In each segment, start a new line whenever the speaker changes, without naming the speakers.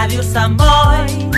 Radio Samboy.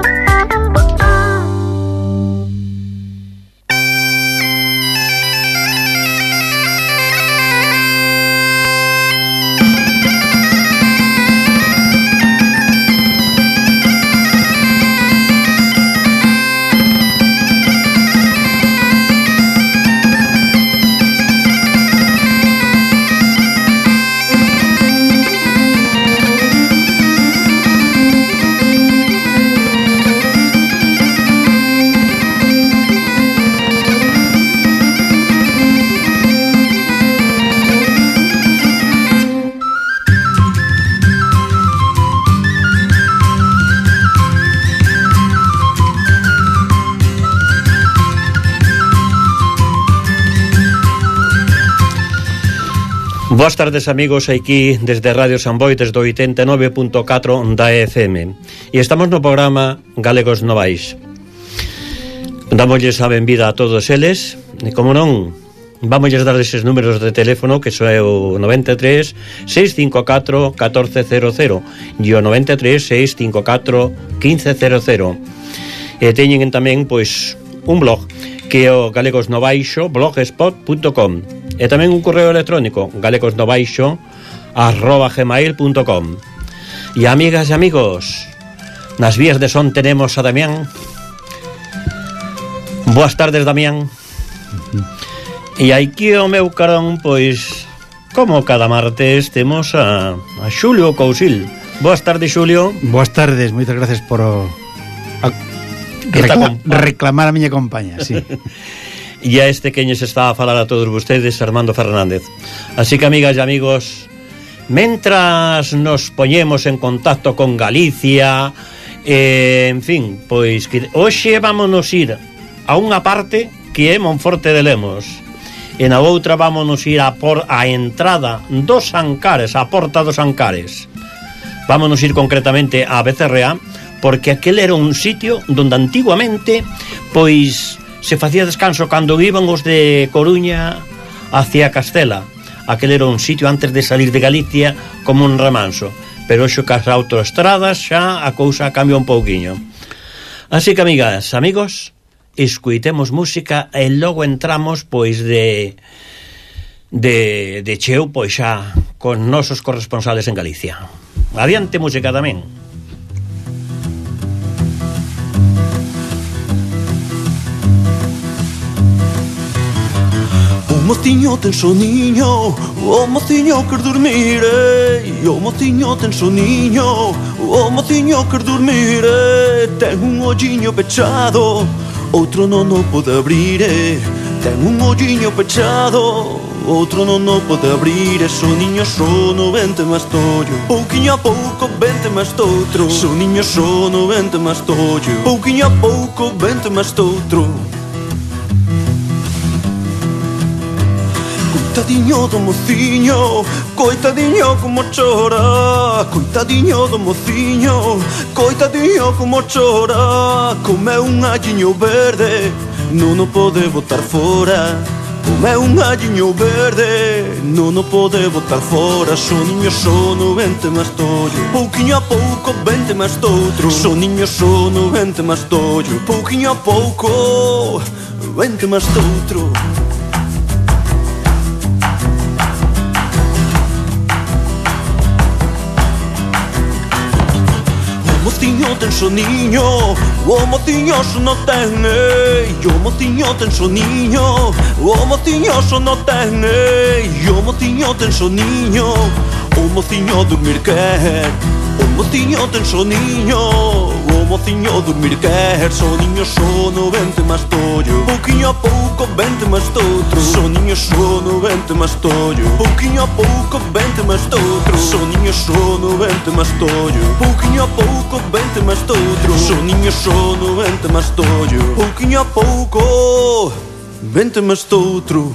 Boas tardes, amigos, aquí desde Radio Samboy, desde 89.4 da FM. E estamos no programa Galegos Novais. Dámosles a benvida a todos eles, e como non, vamosles dar eses números de teléfono, que é o 93 654 1400 e o 93 654 1500. E teñen tamén, pois, un blog, que é o galegosnovaixo.blogspot.com. E tamén un correo electrónico, galegosnovaixo@gmail.com. E amigas e amigos, nas vías de son tenemos a Damián. Boas tardes, Damián. E aquí o meu carón, pois, como cada martes, temos a Xulio Cousil. Boas tardes, Xulio.
Boas tardes, moitas gracias por reclamar a miña compañía, sí.
E a este que se está a falar a todos vostedes, Armando Fernández. Así que, amigas e amigos, mentras nos poñemos en contacto con Galicia, en fin, pois que hoxe vámonos ir a unha parte que é Monforte de Lemos, e na outra vámonos ir a entrada dos Ancares, a porta dos Ancares. Vámonos ir concretamente a Becerrea, porque aquel era un sitio donde antiguamente, pois, se facía descanso cando iban os de Coruña hacia Castela. Aquel era un sitio antes de salir de Galicia como un remanso, pero hoxe cas autoestradas xa a cousa cambia un pouquiño. Así que, amigas, amigos, escuitemos música e logo entramos, pois, de cheo, pois xa con nosos corresponsales en Galicia. Adiante música tamén.
O mociño ten soniño, o mociño quer dormir, o mociño ten soniño, o mociño quer dormir, ten un olliño pechado, outro non o pode abrir, ten un olliño pechado, outro non o pode abrir, soniño sono, vente máis tollo, pouquiño a pouco, vente máis toutro, soniño sono, vente máis tollo, pouquiño a pouco, vente máis toutro. Coitadiño do mociño, coitadiño como chora, coitadiño do mociño, coitadiño como chora, comeu un alliño verde, non o pode botar fora, comeu un alliño verde, non o pode botar fora, soniño sono, vente máis tollo, pouquiño a pouco, vente máis toutro, soniño sono, vente máis tollo, pouquiño a pouco, vente máis toutro. O mociño ten soniño, o mociño sono ten, o mociño ten soniño, o mociño sono ten, o mociño ten soniño, o mociño dormir quer, o mociño ten soniño, o mociño dormir quer, soniño sono, vente máis tollo, pouquiño a pouco, vente máis toutro, soniño sono, vente máis tollo, pouquiño a pouco, vente máis toutro, soniño sono, vente máis tollo, pouquiño a pouco, vente máis toutro, soniño sono, vente máis tollo, pouquiño a pouco, vente máis toutro.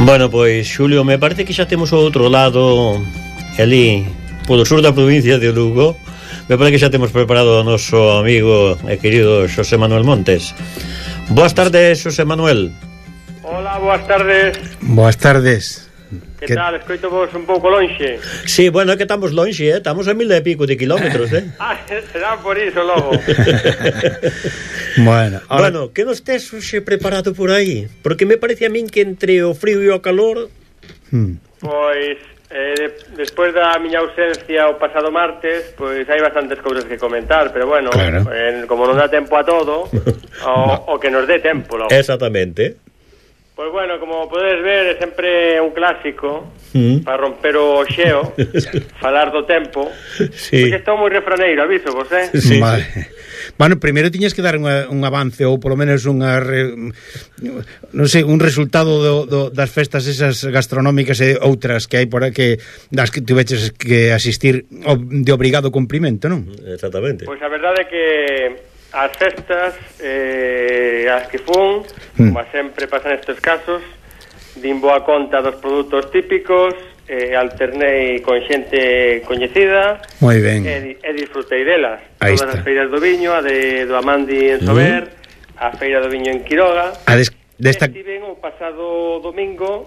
Bueno, pois, Xulio, me parece que xa temos o outro lado ali, polo sur da provincia de Lugo. Me parece que xa temos preparado o noso amigo e querido Xosé Manuel Montes. Boas tardes, Xosé Manuel.
Hola, boas tardes.
Boas tardes.
Que tal? Escoito vos un pouco lonxe.
Sí, bueno, é que estamos lonxe, estamos a 1000 e pico de kilómetros,
Será por iso logo.
Bueno,
que nos tes hoxe preparado por aí? Porque me parece a min que entre o frío e o calor...
Pois, despois da miña ausencia o pasado martes, pois hai bastantes cousas que comentar, pero bueno,
claro.
Como non dá tempo a todo, o que nos dé tempo logo.
Exactamente.
Pois bueno, como podes ver, é sempre un clásico para romper o xeo, falar do tempo.
Sí.
Porque estou moi refraneiro, aviso vos,
Sí.
Vale. Bueno, primeiro tiñas que dar un avance ou polo menos non sei, un resultado das festas esas gastronómicas e outras que hai por aí das que tuveches que asistir de obrigado cumprimento, non?
Exactamente.
Pois a verdade é que as festas as que fun, como sempre pasan estes casos, din boa conta dos produtos típicos, alternei con xente coñecida.
Moi ben.
E disfrutei delas.
Aí
Todas
está.
as feiras do viño, a do Amandi en Sober, a feira do viño en Quiroga. Estiven o pasado domingo,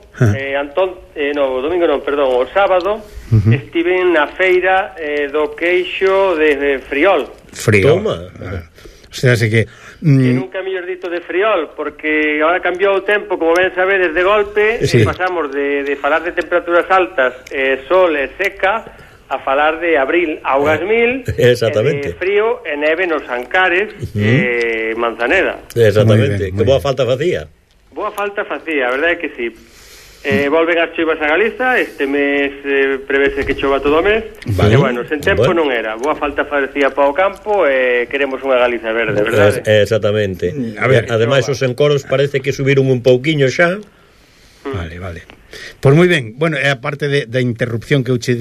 o sábado, estiven na feira do queixo de Friol.
Toma.
O sea, así que...
E nunca mellor dito de Friol, porque agora cambiou o tempo, como ben sabedes, de golpe,
sí.
Pasamos de falar de temperaturas altas, sol e seca, a falar de abril, augas mil,
exactamente.
Frío e neve nos Ancares, Manzaneda.
Exactamente, que boa falta facía.
Boa falta facía, a verdade é que sí. Volven as choivas a Galiza, este mes prevese que chova todo o mes,
vale.
E bueno, sen tempo non era. Boa falta facía para o campo e queremos unha Galiza verde, verdade?
Exactamente. A ver, ademais os encoros parece que subiron un pouquiño xa.
Vale. Pois moi ben. Bueno, e a parte da interrupción que eu che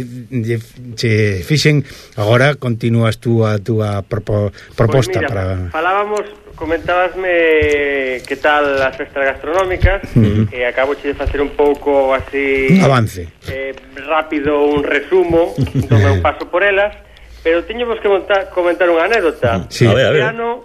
fixen, agora continúas tú a túa proposta.
Pues mira,
para...
comentabasme que tal as festas gastronómicas, e acabo de facer un pouco así
un avance
rápido, un resumo do meu paso por elas, pero teñemos que comentar unha anécdota.
Sí.
A ver.
Este ano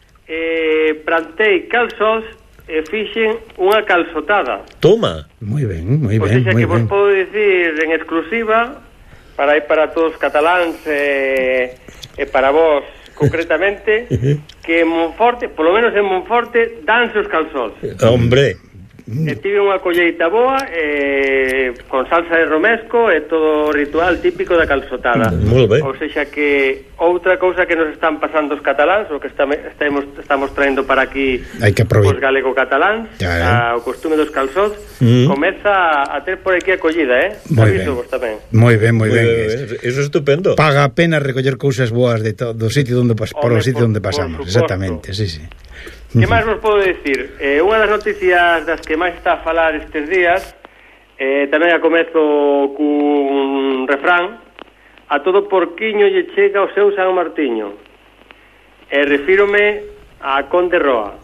plantei calzós e fixen unha calzotada.
Toma.
Moi ben, moi
Pois
ben, moi
que vos
ben.
podo dicir en exclusiva para todos os cataláns e para vos concretamente, que en Monforte, polo menos en Monforte, danse os calzós.
Hombre.
E tive unha colleita boa con salsa de romesco e todo o ritual típico da calzotada.
Moi ben.
Ou seja que outra cousa que nos están pasando os cataláns, o que estamos traendo para aquí os galego-cataláns, o costume dos calzós, comeza a ter por aquí acollida, aviso vos tamén.
Moi ben.
Eso é estupendo.
Paga a pena recoller cousas boas do sitio onde pasamos. Exactamente, sí.
Que máis vos podo dicir? Unha das noticias das que máis está a falar estes días, tamén a comezo cun refrán: a todo porquiño lle chega o seu San Martiño. Refírome a Conde Roa.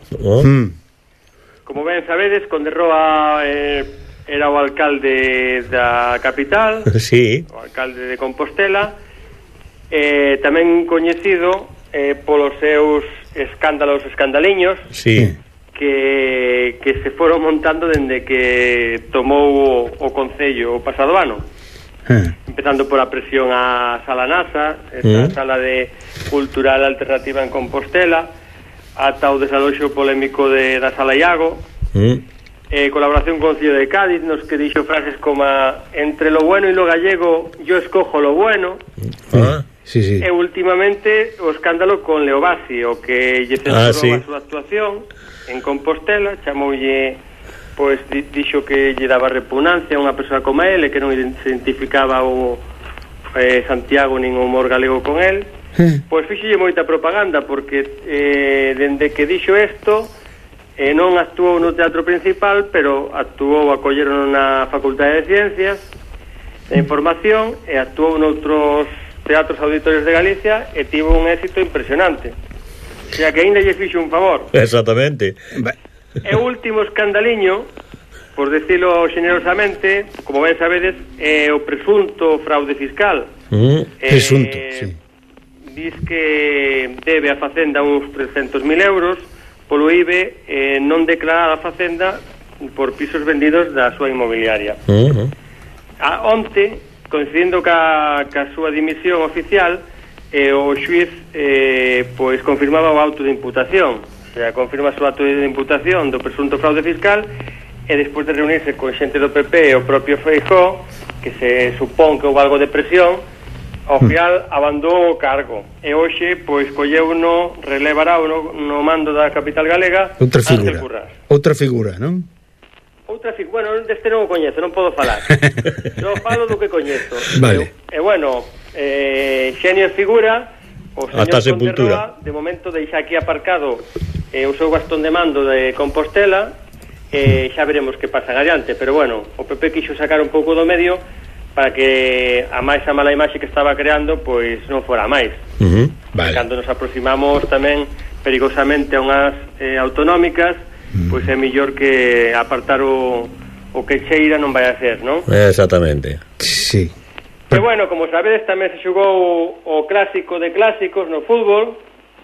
Como ben sabedes, Conde Roa era o alcalde da capital,
sí.
O alcalde de Compostela, tamén coñecido polos seus escandaliños,
sí.
que se foron montando dende que tomou o Concello o pasado ano, empezando por a presión a Sala NASA, esta sala de cultural alternativa en Compostela, ata o desaloxo polémico da Sala Iago, colaboración con Concello de Cádiz, nos que dixo frases como entre lo bueno y lo gallego yo escojo lo bueno.
Sí.
E últimamente o escándalo con Leo Bassi, o que lle censurou a súa actuación en Compostela, chamoulle, pois dixo que lle daba repugnancia a unha persoa como ele, que non se identificaba o Santiago nin o humor galego con el. Pois fixolle moita propaganda, porque dende que dixo isto non actuou no teatro principal, pero actuou, acolleron na Facultade de Ciencias de Información, e actuou noutros teatros auditorios de Galicia e tivo un éxito impresionante. O sea que ainda lle fixo un favor.
Exactamente.
E o último escandaliño por decirlo generosamente, como ben sabedes, é o presunto fraude fiscal.
Presunto, sí.
Diz que debe a Facenda uns 300.000 euros polo IBE non declarada a Facenda por pisos vendidos da súa inmobiliaria. Onte, coincidindo ca súa dimisión oficial, o xuiz pois confirmaba o auto de imputación, o sea, confirma o seu auto de imputación do presunto fraude fiscal, e despois de reunirse con xente do PP e o propio Feijóo, que se supón que houve algo de presión, ao final abandou o cargo, e hoxe pois colleuno, relevará no mando da capital galega
outra figura, non?
Bueno, deste non o coñezo, non podo falar. Non falo do que coñezo.
Vale.
E bueno, xenio figura, o señor Ponterroa, de momento deixa aquí aparcado o seu bastón de mando de Compostela, xa veremos que pasa adiante, pero bueno, o PP quixo sacar un pouco do medio para que a máis a mala imaxe que estaba creando pois non fora máis.
Vale.
Cando nos aproximamos tamén perigosamente a unhas autonómicas, pois é mellor que apartar o que cheira non vai a ser, non?
Exactamente.
Sí.
Pero bueno, como sabedes, tamén se xogou o clásico de clásicos no fútbol.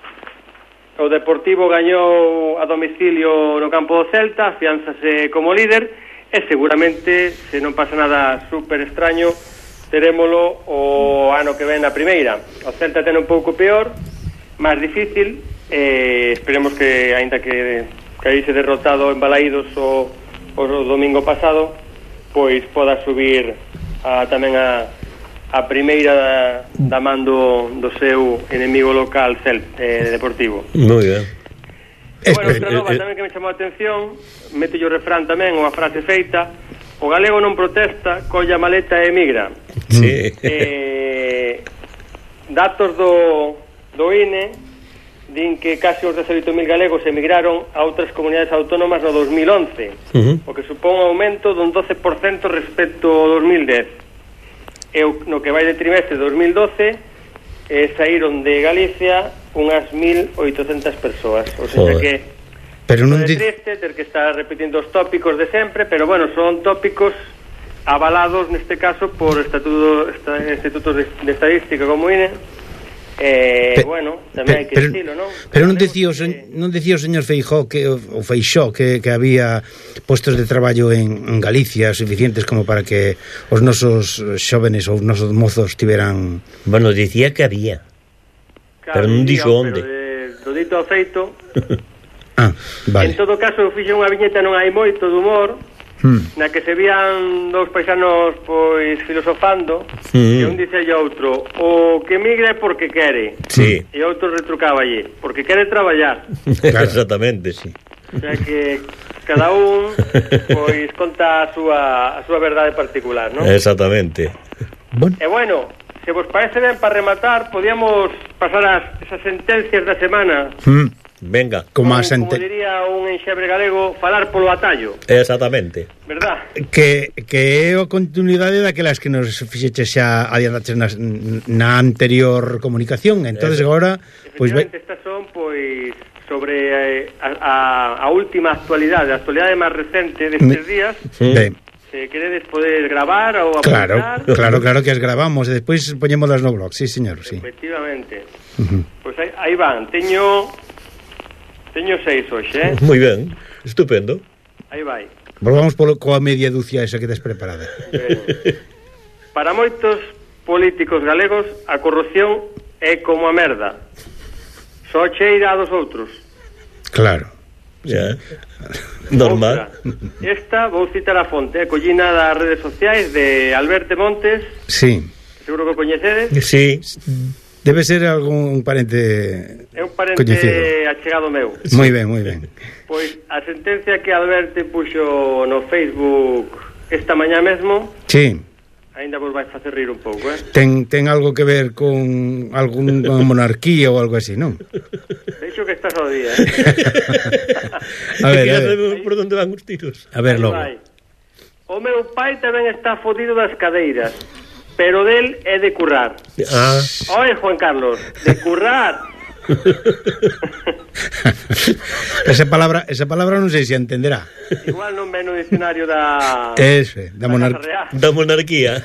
O Deportivo gañou a domicilio no campo do Celta, afianzase como líder, e seguramente, se non pasa nada super extraño, terémolo o ano que ven na primeira. O Celta ten un pouco peor, máis difícil, esperemos que, aínda que caíse derrotado en Balaídos o domingo pasado, pois poda subir tamén a primeira da mando do seu enemigo local Deportivo.
Moi ben.
Bueno, outra nova tamén que me chamou a atención, mete o refrán tamén, unha frase feita: o galego non protesta, colla maleta e emigra.
Sí.
Datos do INE din que case os 18.000 galegos emigraron a outras comunidades autónomas no 2011, o que supón un aumento dun 12% respecto ao 2010. E no que vai de trimestre 2012 saíron de Galicia unhas 1.800 persoas, o sea que
pero non
é triste ter que estar repetindo os tópicos de sempre, pero bueno, son tópicos avalados neste caso por institutos de estadística como INE. Bueno, tamén hai que decirlo, non?
Pero non dicía o señor Feijóo que había postos de traballo en Galicia suficientes como para que os nosos xóvenes ou os nosos mozos tiveran...
Bueno, dicía que había, claro, pero non dixo onde.
Do dito ao feito.
Vale.
En todo caso, eu fixe unha viñeta non hai moito de humor, na que se vían dous paisanos pois filosofando, e un dice a outro: o que migra é porque quere, e outro retrucáballe: porque quere traballar.
Claro. Exactamente, sí.
O sea que cada un pois conta a súa verdade particular, non?
Exactamente.
E bueno, se vos parece ben, para rematar, podíamos pasar esas sentencias da semana.
Venga.
Como diría un enxebre galego, falar polo atallo.
Exactamente.
Verdad?
Que é a continuidade daquelas que nos fixeches xa adiantaches na anterior comunicación. Entonces agora
efectivamente, estas son pois sobre a última actualidade, a actualidade máis recente destes días. Se queredes poder gravar ou apuntar.
Claro que as gravamos e despois poñémolas no blog. Sí, señor, sí.
Efectivamente. Pois aí van. Teño 6 hoxe,
Moi ben, estupendo.
Aí vai.
Volvamos coa media dúcia esa que tes preparada.
Para moitos políticos galegos, a corrupción é como a merda. Só cheira a dos outros.
Claro.
Ya. Normal.
Esta, vou citar a fonte, collina das redes sociais de Alberto Montes.
Sí.
Seguro que o coñecedes.
Sí.
Debe ser algún parente
é un parente
coñecido,
achegado meu.
Moi ben, moi ben.
Pois a sentencia que Alberto puxo no Facebook esta mañá mesmo,
sí,
ainda vos vai facer rir un pouco,
ten algo que ver con algún monarquía ou algo así, non?
Veixo que estás ao día,
A ver.
Por onde van os tiros.
A ver, logo.
O meu pai tamén está fodido das cadeiras, pero del é de currar. Oe, Juan Carlos, de currar.
esa palabra non sei se entenderá.
Igual non ven no dicionario da
monarquía.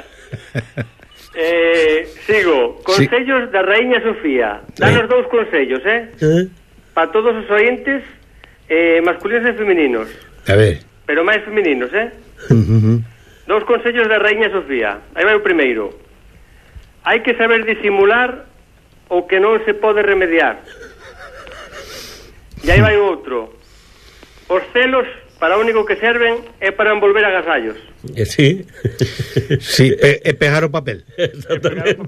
Sigo. Consellos da Raíña Sofía. Danos dous consellos, para todos os ointes, masculinos e femininos.
A ver.
Pero máis femininos, Dous consellos da Raíña Sofía. Aí vai o primeiro. Hai que saber disimular o que non se pode remediar. E aí vai o outro. Os celos, para o único que serven, é para envolver agasallos.
Sí.
Sí, e pegar o papel.
Exactamente.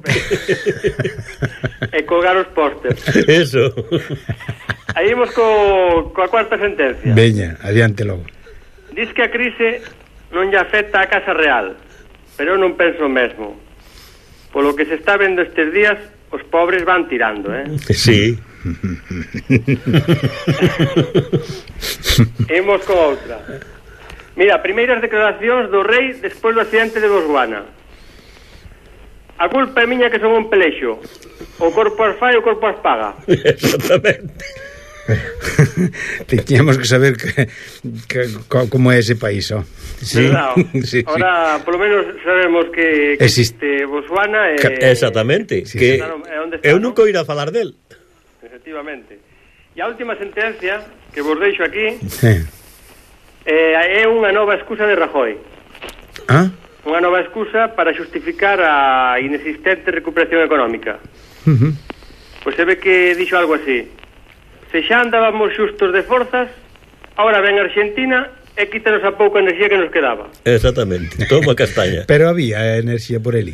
E colgar os pósters.
Eso.
Aí imos coa cuarta sentencia.
Veña, adiante logo.
Diz que a crise non lle afecta a Casa Real, pero eu non penso o mesmo. Polo que se está vendo estes días, os pobres van tirando,
Sí.
Imos con outra. Mira, primeiras declaracións do rei despois do accidente de Botswana. A culpa é miña que son un pelexo. O corpo as fai, o corpo as paga.
Exactamente.
Teníamos que saber como é ese país,
Sí.
Sí,
ahora, por lo menos sabemos que existe Botswana.
Exactamente.
Sí,
que
claro,
eu nunca oíra falar del.
Efectivamente. E a última sentencia que vos deixo aquí
Sí.
É unha nova excusa de Rajoy. Unha nova excusa para xustificar a inexistente recuperación económica. Pois se ve que dixo algo así: se xa andábamos xustos de forzas, ahora ven Argentina e quítanos a pouca enerxía que nos quedaba.
Exactamente, toma castaña.
Pero había enerxía por eli.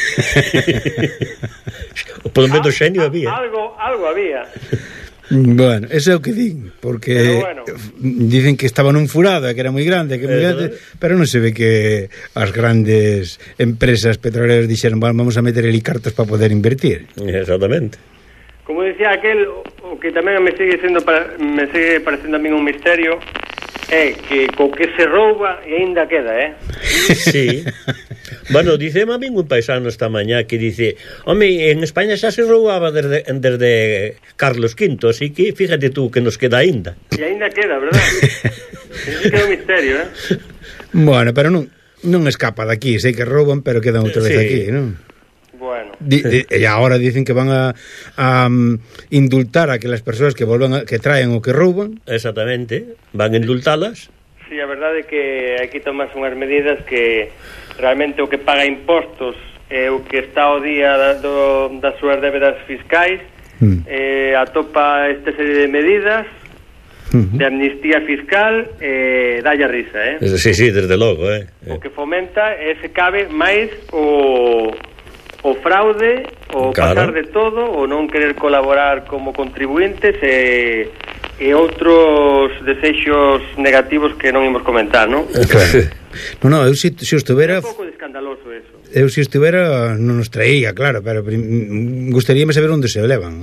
Por lo menos xenio había.
Algo había.
Bueno, eso é o que din, porque dicen que estaba nun furado, que era moi grande, pero non se ve que as grandes empresas petroleras dixeron, bueno, vamos a meter eli cartos para poder invertir.
Exactamente.
Como decía aquel, o que tamén me sigue parecendo a mí un misterio, é que co que se rouba e aínda queda,
Sí. Bueno, dice a mí un paisano esta mañá que dice, home, en España xa se roubaba desde Carlos V, así que fíjate tú que nos queda aínda.
E aínda queda, verdad? Eso queda un misterio,
Bueno, pero non escapa daqui, sei que rouban, pero quedan outra vez aquí, non?
Bueno.
E agora dicen que van a indultar a aquelas persoas que traen o que rouban.
Exactamente, van a indultalas.
Sí, a verdade é que hai que tomar unhas medidas que realmente o que paga impostos é o que está ao día das súas débedas fiscais, atopa esta serie de medidas de amnistía fiscal, dalle a risa,
Sí, desde logo,
O que fomenta é se cabe máis o fraude, o pasar de todo, o non querer colaborar como contribuintes e outros desexos negativos que non imos comentar, non?
Claro. Non, eu se estivera...
É un pouco de escandaloso eso.
Eu se estivera non os traía, claro, pero gustaríame saber onde se levan.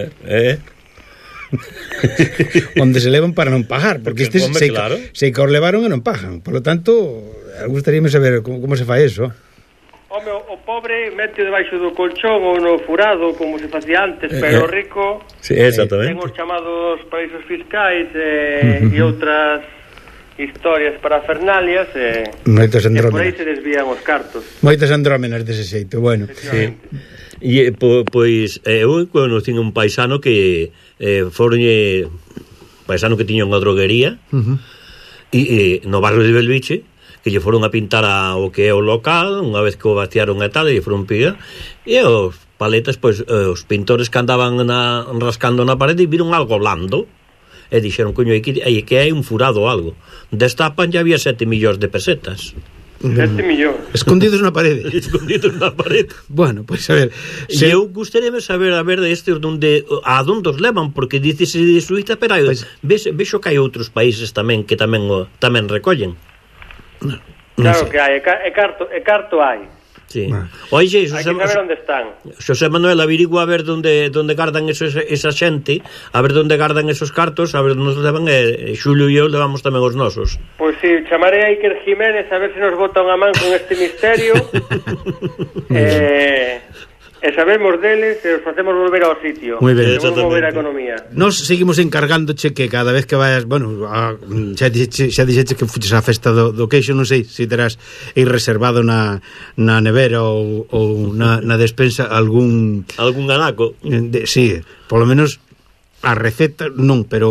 Onde se levan para non pagar, porque estes sei que os levaron e non pagan. Por lo tanto, gustaríame saber como se fai eso.
Home, o pobre mete debaixo do colchón ou no furado, como se facía antes, pero o rico ten os chamados paraísos fiscais e outras historias parafernalias e por aí se desvían os cartos.
Moitas andrómenas dese xeito, bueno.
E pois eu conocín un paisano que foronlle paisano que tiña unha droguería e no barrio de Belviche, que lle foron a pintar o que é o local, unha vez que o vaciaron e tal, e lle foron pillar, e os paletas, pois, os pintores que andaban rascando na parede e viron algo blando, e dixeron, coño, que hai un furado ou algo. Destapan, ya había 7 millóns de pesetas.
7 millóns.
Escondidos na parede.
Escondidos na parede.
Bueno, pois, a ver...
E eu gustaríame saber, a ver, estes a donde os levan, porque dices de Suíza, pero vexo que hai outros países tamén que tamén recollen.
Claro que hai, e carto hai.
Sí. Oye,
hai que saber onde están.
Xosé Manuel, averigua a ver onde gardan esa xente, a ver onde gardan esos cartos, a ver onde nos levan, Xulio e eu levamos tamén os nosos.
Pois si, chamaré a Iker Jiménez a ver se nos bota unha man con este misterio. E e sabemos deles e os facemos volver ao sitio.
Moi ben,
mover a economía.
Nos seguimos encargándoche que cada vez que vayas, bueno, xa dixeche que fuches á festa do queixo, non sei se terás aí reservado na nevera ou na despensa algún
anaco.
Sí, polo menos a receta non, pero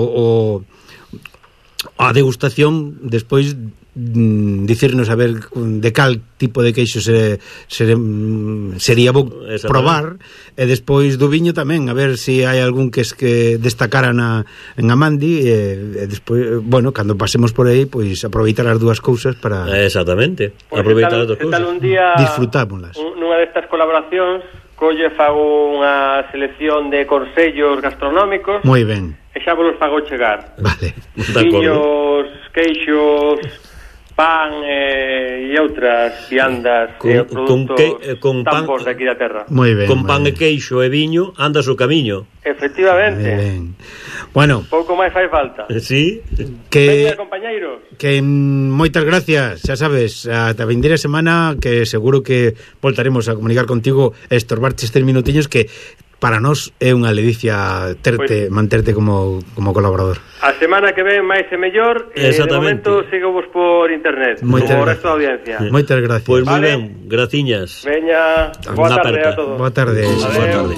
a degustación despois dicirnos a ver de cal tipo de queixo sería bo probar, e despois do viño tamén, a ver se hai algún que destacara en Amandi, e despois, bueno, cando pasemos por aí, pois aproveitar as dúas cousas para...
Exactamente,
pues
aproveitar as dúas cousas.
Un día,
disfrutámolas.
Nunha destas colaboracións, fago unha selección de consellos gastronómicos.
Moi ben.
E xa vos fago chegar.
Vale.
Viños, queixos, pan e outras viandas e produtos tampos de aquí da terra.
Moi ben.
Con pan e queixo e viño andas o camiño.
Efectivamente.
Bueno,
pouco máis fai falta.
Sí.
Veña, compañeiros.
Que moitas gracias, xa sabes, ata a vindeira semana, que seguro que voltaremos a comunicar contigo e estorbarche estes minutiños que para nós é unha ledicia manterte como colaborador.
A semana que ven máis e mellor, e de momento sigo-vos por internet, como o resto da audiencia.
Moitas gracias.
Pois moi ben, graciñas.
Veña, boa tarde a todos.
Boa tarde.
Boa tarde.